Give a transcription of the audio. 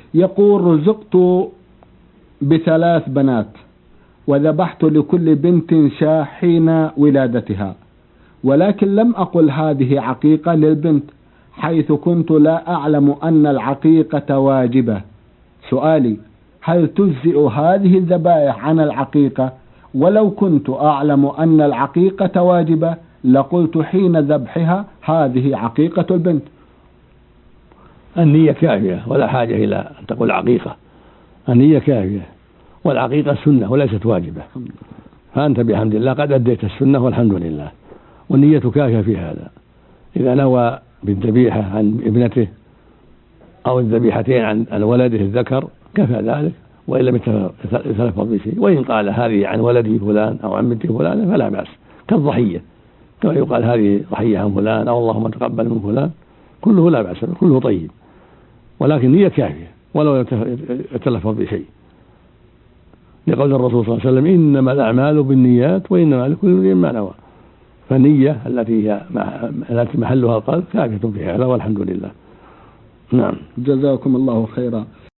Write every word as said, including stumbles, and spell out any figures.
يقول: رزقت بثلاث بنات وذبحت لكل بنت شاة حين ولادتها، ولكن لم أقل هذه عقيقة للبنت حيث كنت لا أعلم أن العقيقة واجبة. سؤالي: هل تجزئ هذه الذبائح عن العقيقة؟ ولو كنت أعلم أن العقيقة واجبة لقلت حين ذبحها هذه عقيقة البنت. النية كافية ولا حاجة إلى أن تقول عقيقة، النية كافية، والعقيقة سنة وليست واجبة، فأنت بحمد الله قد أديت السنة والحمد لله، والنية كافية في هذا. إذا نوى بالذبيحة عن ابنته أو الذبيحتين عن ولده الذكر كفى ذلك، وإن لم يتلفظ بشيء. وإن قال هذه عن ولده فلان أو عن بنته فلان فلا بأس، كالضحية كما يقال هذه ضحية عن فلان أو اللهم تقبل من فلان، كله لا بأس، كله طيب، ولكن نية كافية ولو يتلفظ بشيء، لقول الرسول صلى الله عليه وسلم: إنما الأعمال بالنيات وإنما لكل امرئ ما نوى. فالنية التي هي التي محلها القلب كافية في هذا والحمد لله. نعم. جزاكم الله خيرا.